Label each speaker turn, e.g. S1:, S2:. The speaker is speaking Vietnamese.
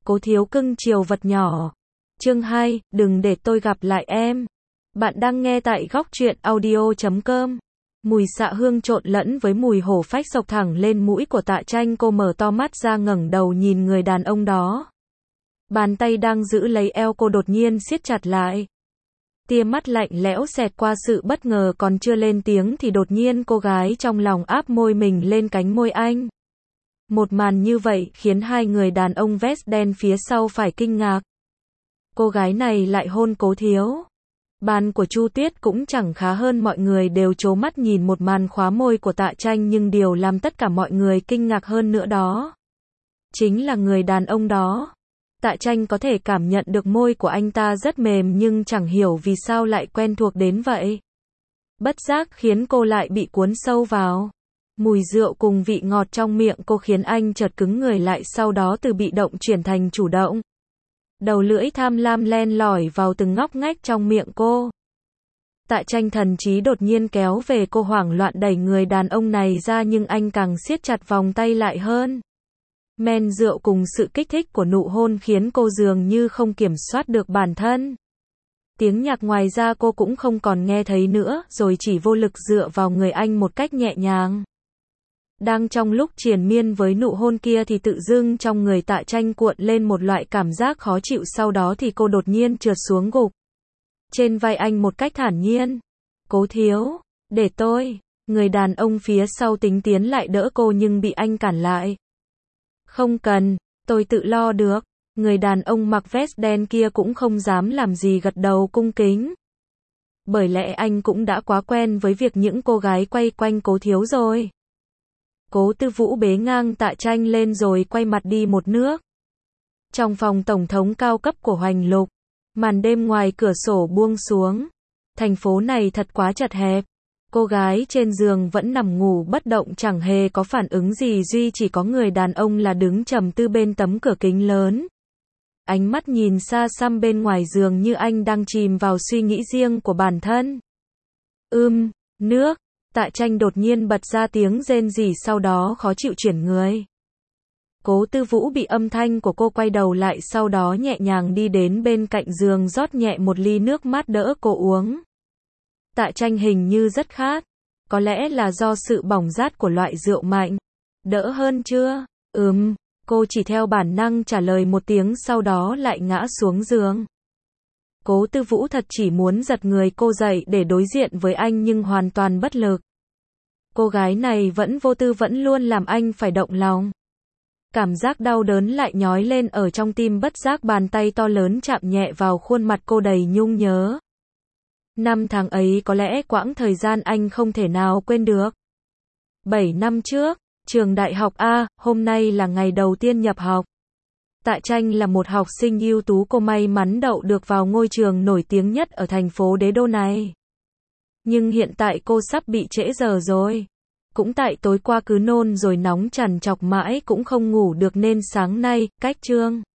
S1: Cố thiếu cưng chiều vật nhỏ. Chương 2, đừng để tôi gặp lại em. Bạn đang nghe tại góc truyện audio.com. Mùi xạ hương trộn lẫn với mùi hổ phách xộc thẳng lên mũi của Tạ Tranh, cô mở to mắt ra ngẩng đầu nhìn người đàn ông đó. Bàn tay đang giữ lấy eo cô đột nhiên siết chặt lại. Tia mắt lạnh lẽo xẹt qua sự bất ngờ, còn chưa lên tiếng thì đột nhiên cô gái trong lòng áp môi mình lên cánh môi anh. Một màn như vậy khiến hai người đàn ông vest đen phía sau phải kinh ngạc. Cô gái này lại hôn Cố Thiếu. Bàn của Chu Tuyết cũng chẳng khá hơn, mọi người đều trố mắt nhìn một màn khóa môi của Tạ Tranh, nhưng điều làm tất cả mọi người kinh ngạc hơn nữa đó chính là người đàn ông đó. Tạ Tranh có thể cảm nhận được môi của anh ta rất mềm, nhưng chẳng hiểu vì sao lại quen thuộc đến vậy. Bất giác khiến cô lại bị cuốn sâu vào. Mùi rượu cùng vị ngọt trong miệng cô khiến anh chợt cứng người lại, sau đó từ bị động chuyển thành chủ động. Đầu lưỡi tham lam len lỏi vào từng ngóc ngách trong miệng cô. Tạ Tranh thần trí đột nhiên kéo về, cô hoảng loạn đẩy người đàn ông này ra, nhưng anh càng siết chặt vòng tay lại hơn. Men rượu cùng sự kích thích của nụ hôn khiến cô dường như không kiểm soát được bản thân. Tiếng nhạc ngoài ra cô cũng không còn nghe thấy nữa, rồi chỉ vô lực dựa vào người anh một cách nhẹ nhàng. Đang trong lúc triền miên với nụ hôn kia thì tự dưng trong người Tạ Tranh cuộn lên một loại cảm giác khó chịu, sau đó thì cô đột nhiên trượt xuống gục trên vai anh một cách thản nhiên. Cố Thiếu, để tôi. Người đàn ông phía sau tính tiến lại đỡ cô nhưng bị anh cản lại. Không cần, tôi tự lo được. Người đàn ông mặc vest đen kia cũng không dám làm gì, gật đầu cung kính. Bởi lẽ anh cũng đã quá quen với việc những cô gái quay quanh Cố Thiếu rồi. Cố Tư Vũ bế ngang Tạ Tranh lên rồi quay mặt đi một nước. Trong phòng tổng thống cao cấp của Hoành Lục, màn đêm ngoài cửa sổ buông xuống. Thành phố này thật quá chật hẹp. Cô gái trên giường vẫn nằm ngủ bất động, chẳng hề có phản ứng gì, duy chỉ có người đàn ông là đứng trầm tư bên tấm cửa kính lớn. Ánh mắt nhìn xa xăm bên ngoài giường như anh đang chìm vào suy nghĩ riêng của bản thân. Nước. Tạ Tranh đột nhiên bật ra tiếng rên rỉ, sau đó khó chịu chuyển người. Cố Tư Vũ bị âm thanh của cô quay đầu lại, sau đó nhẹ nhàng đi đến bên cạnh giường rót nhẹ một ly nước mát đỡ cô uống. Tạ Tranh hình như rất khát. Có lẽ là do sự bỏng rát của loại rượu mạnh. Đỡ hơn chưa? Cô chỉ theo bản năng trả lời một tiếng, sau đó lại ngã xuống giường. Cố Tư Vũ thật chỉ muốn giật người cô dậy để đối diện với anh, nhưng hoàn toàn bất lực. Cô gái này vẫn vô tư, vẫn luôn làm anh phải động lòng. Cảm giác đau đớn lại nhói lên ở trong tim, bất giác bàn tay to lớn chạm nhẹ vào khuôn mặt cô đầy nhung nhớ. Năm tháng ấy có lẽ quãng thời gian anh không thể nào quên được. 7 năm trước, trường đại học A, hôm nay là ngày đầu tiên nhập học. Tạ Tranh là một học sinh ưu tú, cô may mắn đậu được vào ngôi trường nổi tiếng nhất ở thành phố đế đô này. Nhưng hiện tại cô sắp bị trễ giờ rồi. Cũng tại tối qua cứ nôn rồi nóng trằn trọc mãi cũng không ngủ được, nên sáng nay, cách chương